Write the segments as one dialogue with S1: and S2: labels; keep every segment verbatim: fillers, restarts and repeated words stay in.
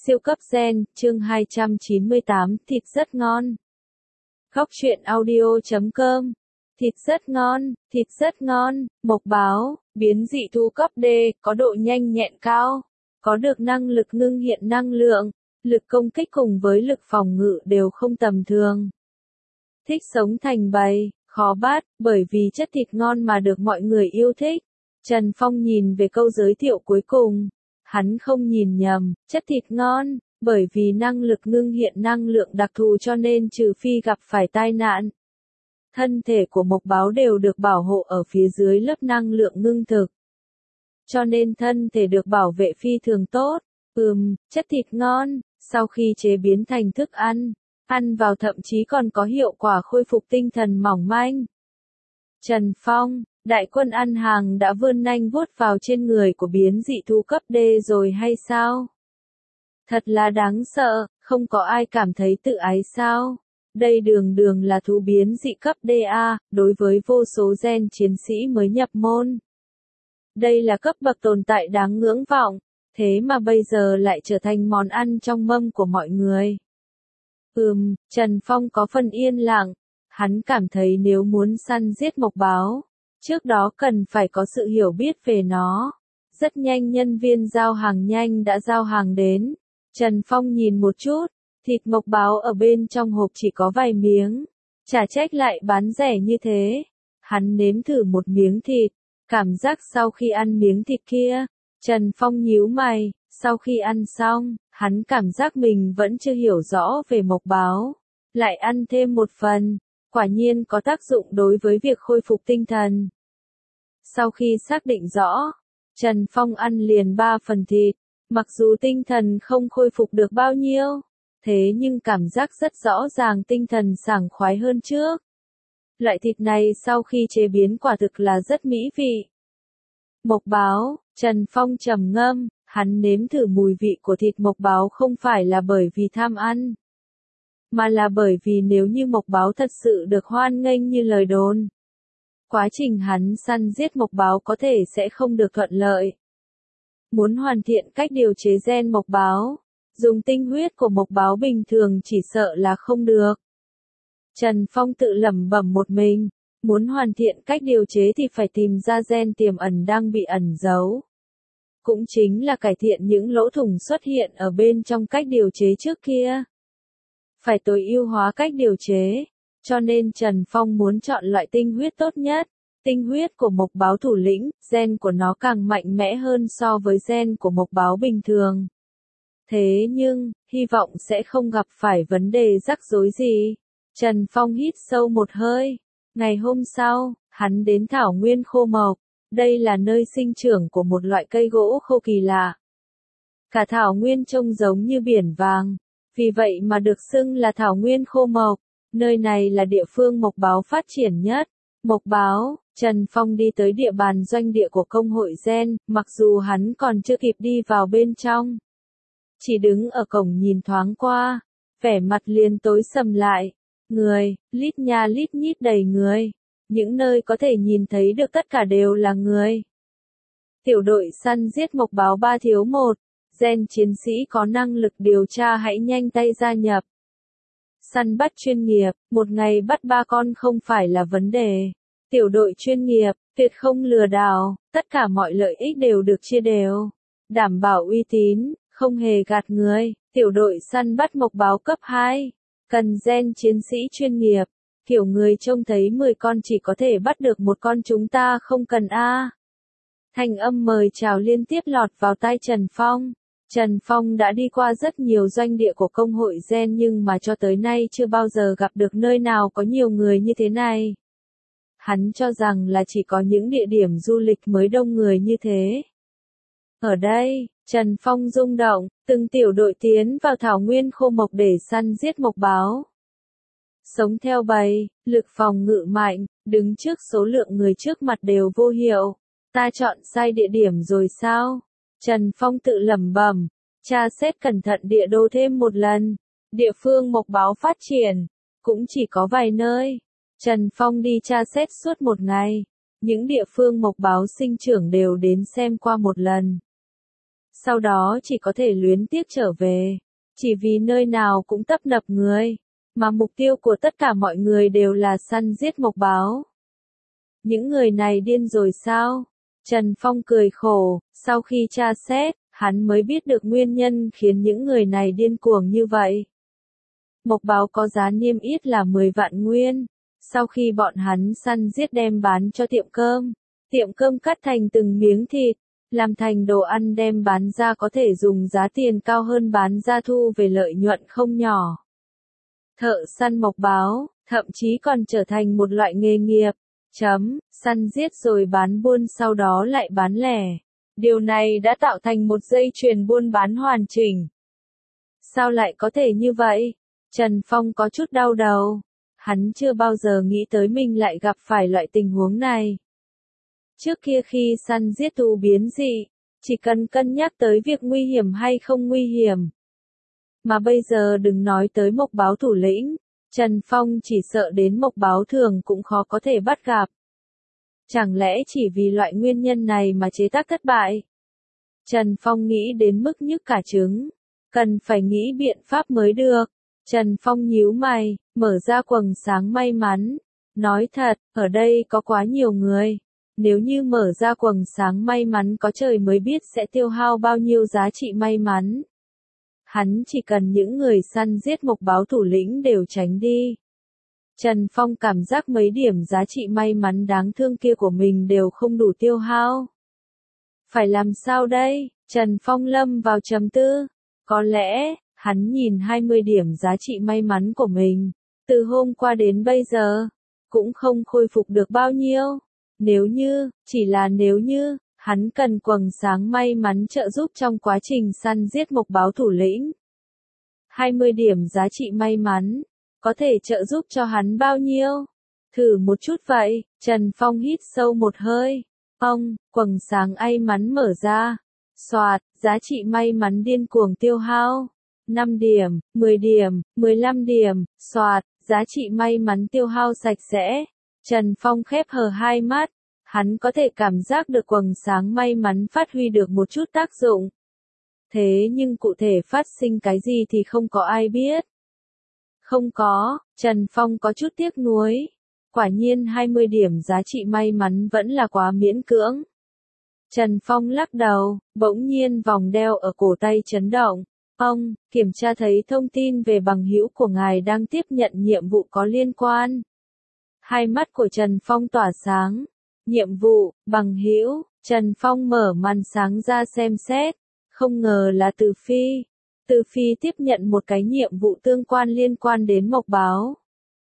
S1: Siêu cấp gen, chương hai trăm chín mươi tám, thịt rất ngon. Góc truyện audio chấm com. Thịt rất ngon, thịt rất ngon, mộc báo, biến dị thú cấp D, có độ nhanh nhẹn cao, có được năng lực ngưng hiện năng lượng, lực công kích cùng với lực phòng ngự đều không tầm thường. Thích sống thành bầy, khó bắt, bởi vì chất thịt ngon mà được mọi người yêu thích. Trần Phong nhìn về câu giới thiệu cuối cùng. Hắn không nhìn nhầm, chất thịt ngon, bởi vì năng lực ngưng hiện năng lượng đặc thù cho nên trừ phi gặp phải tai nạn. Thân thể của mộc báo đều được bảo hộ ở phía dưới lớp năng lượng ngưng thực. Cho nên thân thể được bảo vệ phi thường tốt. Ừm, chất thịt ngon, sau khi chế biến thành thức ăn, ăn vào thậm chí còn có hiệu quả khôi phục tinh thần mỏng manh. Trần Phong, đại quân ăn hàng đã vươn nanh vuốt vào trên người của biến dị thú cấp D rồi hay sao? Thật là đáng sợ, không có ai cảm thấy tự ái sao? Đây đường đường là thú biến dị cấp D A, đối với vô số gen chiến sĩ mới nhập môn. Đây là cấp bậc tồn tại đáng ngưỡng vọng, thế mà bây giờ lại trở thành món ăn trong mâm của mọi người. Ừm, Trần Phong có phần yên lặng, hắn cảm thấy nếu muốn săn giết mộc báo, trước đó cần phải có sự hiểu biết về nó. Rất nhanh nhân viên giao hàng nhanh đã giao hàng đến. Trần Phong nhìn một chút, thịt mộc báo ở bên trong hộp chỉ có vài miếng. Chả trách lại bán rẻ như thế. Hắn nếm thử một miếng thịt, cảm giác sau khi ăn miếng thịt kia, Trần Phong nhíu mày, sau khi ăn xong, hắn cảm giác mình vẫn chưa hiểu rõ về mộc báo. Lại ăn thêm một phần, quả nhiên có tác dụng đối với việc khôi phục tinh thần. Sau khi xác định rõ, Trần Phong ăn liền ba phần thịt, mặc dù tinh thần không khôi phục được bao nhiêu, thế nhưng cảm giác rất rõ ràng tinh thần sảng khoái hơn trước. Loại thịt này sau khi chế biến quả thực là rất mỹ vị. Mộc báo, Trần Phong trầm ngâm, hắn nếm thử mùi vị của thịt mộc báo không phải là bởi vì tham ăn, mà là bởi vì nếu như mộc báo thật sự được hoan nghênh như lời đồn, quá trình hắn săn giết mộc báo có thể sẽ không được thuận lợi. Muốn hoàn thiện cách điều chế gen mộc báo, dùng tinh huyết của mộc báo bình thường chỉ sợ là không được. Trần Phong tự lẩm bẩm một mình, muốn hoàn thiện cách điều chế thì phải tìm ra gen tiềm ẩn đang bị ẩn giấu. Cũng chính là cải thiện những lỗ thủng xuất hiện ở bên trong cách điều chế trước kia. Phải tối ưu hóa cách điều chế. Cho nên Trần Phong muốn chọn loại tinh huyết tốt nhất. Tinh huyết của mộc báo thủ lĩnh, gen của nó càng mạnh mẽ hơn so với gen của mộc báo bình thường. Thế nhưng, hy vọng sẽ không gặp phải vấn đề rắc rối gì. Trần Phong hít sâu một hơi. Ngày hôm sau, hắn đến thảo nguyên khô mộc. Đây là nơi sinh trưởng của một loại cây gỗ khô kỳ lạ. Cả thảo nguyên trông giống như biển vàng. Vì vậy mà được xưng là thảo nguyên khô mộc. Nơi này là địa phương mộc báo phát triển nhất. Mộc báo, Trần Phong đi tới địa bàn doanh địa của công hội gen, mặc dù hắn còn chưa kịp đi vào bên trong. Chỉ đứng ở cổng nhìn thoáng qua, vẻ mặt liền tối sầm lại. Người, lít nha lít nhít đầy người. Những nơi có thể nhìn thấy được tất cả đều là người. Tiểu đội săn giết mộc báo ba thiếu một. Gen chiến sĩ có năng lực điều tra hãy nhanh tay gia nhập. Săn bắt chuyên nghiệp, một ngày bắt ba con không phải là vấn đề. Tiểu đội chuyên nghiệp, tuyệt không lừa đảo, tất cả mọi lợi ích đều được chia đều. Đảm bảo uy tín, không hề gạt người. Tiểu đội săn bắt mộc báo cấp hai. Cần gen chiến sĩ chuyên nghiệp. Kiểu người trông thấy mười con chỉ có thể bắt được một con chúng ta không cần a. Thành âm mời chào liên tiếp lọt vào tai Trần Phong. Trần Phong đã đi qua rất nhiều doanh địa của công hội gen nhưng mà cho tới nay chưa bao giờ gặp được nơi nào có nhiều người như thế này. Hắn cho rằng là chỉ có những địa điểm du lịch mới đông người như thế. Ở đây, Trần Phong rung động, từng tiểu đội tiến vào thảo nguyên khô mộc để săn giết mộc báo. Sống theo bầy, lực phòng ngự mạnh, đứng trước số lượng người trước mặt đều vô hiệu. Ta chọn sai địa điểm rồi sao? Trần Phong tự lẩm bẩm, tra xét cẩn thận địa đồ thêm một lần. Địa phương mộc báo phát triển, cũng chỉ có vài nơi. Trần Phong đi tra xét suốt một ngày. Những địa phương mộc báo sinh trưởng đều đến xem qua một lần. sau đó chỉ có thể luyến tiếc trở về. Chỉ vì nơi nào cũng tấp nập người, mà mục tiêu của tất cả mọi người đều là săn giết mộc báo. Những người này điên rồi sao? Trần Phong cười khổ, sau khi tra xét, hắn mới biết được nguyên nhân khiến những người này điên cuồng như vậy. Mộc báo có giá niêm yết là mười vạn nguyên, sau khi bọn hắn săn giết đem bán cho tiệm cơm, tiệm cơm cắt thành từng miếng thịt, làm thành đồ ăn đem bán ra có thể dùng giá tiền cao hơn bán ra thu về lợi nhuận không nhỏ. Thợ săn mộc báo, thậm chí còn trở thành một loại nghề nghiệp. Chấm, săn giết rồi bán buôn sau đó lại bán lẻ. Điều này đã tạo thành một dây chuyền buôn bán hoàn chỉnh. Sao lại có thể như vậy? Trần Phong có chút đau đầu. Hắn chưa bao giờ nghĩ tới mình lại gặp phải loại tình huống này. Trước kia khi săn giết thú biến dị, chỉ cần cân nhắc tới việc nguy hiểm hay không nguy hiểm. Mà bây giờ đừng nói tới mộc báo thủ lĩnh, Trần Phong chỉ sợ đến mộc báo thường cũng khó có thể bắt gặp. Chẳng lẽ chỉ vì loại nguyên nhân này mà chế tác thất bại? Trần Phong nghĩ đến mức nhức cả trứng, cần phải nghĩ biện pháp mới được. Trần Phong nhíu mày, mở ra quầng sáng may mắn. Nói thật, ở đây có quá nhiều người. Nếu như mở ra quầng sáng may mắn có trời mới biết sẽ tiêu hao bao nhiêu giá trị may mắn. Hắn chỉ cần những người săn giết mộc báo thủ lĩnh đều tránh đi. Trần Phong cảm giác mấy điểm giá trị may mắn đáng thương kia của mình đều không đủ tiêu hao. Phải làm sao đây? Trần Phong lâm vào trầm tư. Có lẽ, hắn nhìn hai mươi điểm giá trị may mắn của mình, từ hôm qua đến bây giờ, cũng không khôi phục được bao nhiêu. Nếu như, chỉ là nếu như, hắn cần quầng sáng may mắn trợ giúp trong quá trình săn giết mộc báo thủ lĩnh. hai mươi điểm giá trị may mắn, có thể trợ giúp cho hắn bao nhiêu? Thử một chút vậy, Trần Phong hít sâu một hơi. Ông, quầng sáng may mắn mở ra. Soạt, giá trị may mắn điên cuồng tiêu hao. năm điểm, mười điểm, mười lăm điểm, soạt, giá trị may mắn tiêu hao sạch sẽ. Trần Phong khép hờ hai mắt. Hắn có thể cảm giác được quầng sáng may mắn phát huy được một chút tác dụng. Thế nhưng cụ thể phát sinh cái gì thì không có ai biết. Không có, Trần Phong có chút tiếc nuối. Quả nhiên hai mươi điểm giá trị may mắn vẫn là quá miễn cưỡng. Trần Phong lắc đầu, bỗng nhiên vòng đeo ở cổ tay chấn động. Ông, kiểm tra thấy thông tin về bằng hữu của ngài đang tiếp nhận nhiệm vụ có liên quan. Hai mắt của Trần Phong tỏa sáng. Nhiệm vụ, bằng hữu, Trần Phong mở màn sáng ra xem xét. Không ngờ là Từ Phi. Từ Phi tiếp nhận một cái nhiệm vụ tương quan liên quan đến mộc báo.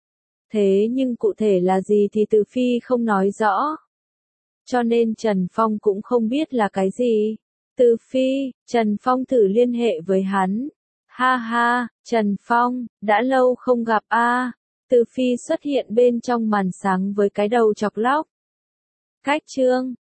S1: Thế nhưng cụ thể là gì thì Từ Phi không nói rõ. Cho nên Trần Phong cũng không biết là cái gì. Từ Phi, Trần Phong thử liên hệ với hắn. Ha ha, Trần Phong, đã lâu không gặp a. À. Từ Phi xuất hiện bên trong màn sáng với cái đầu chọc lóc. Cách chương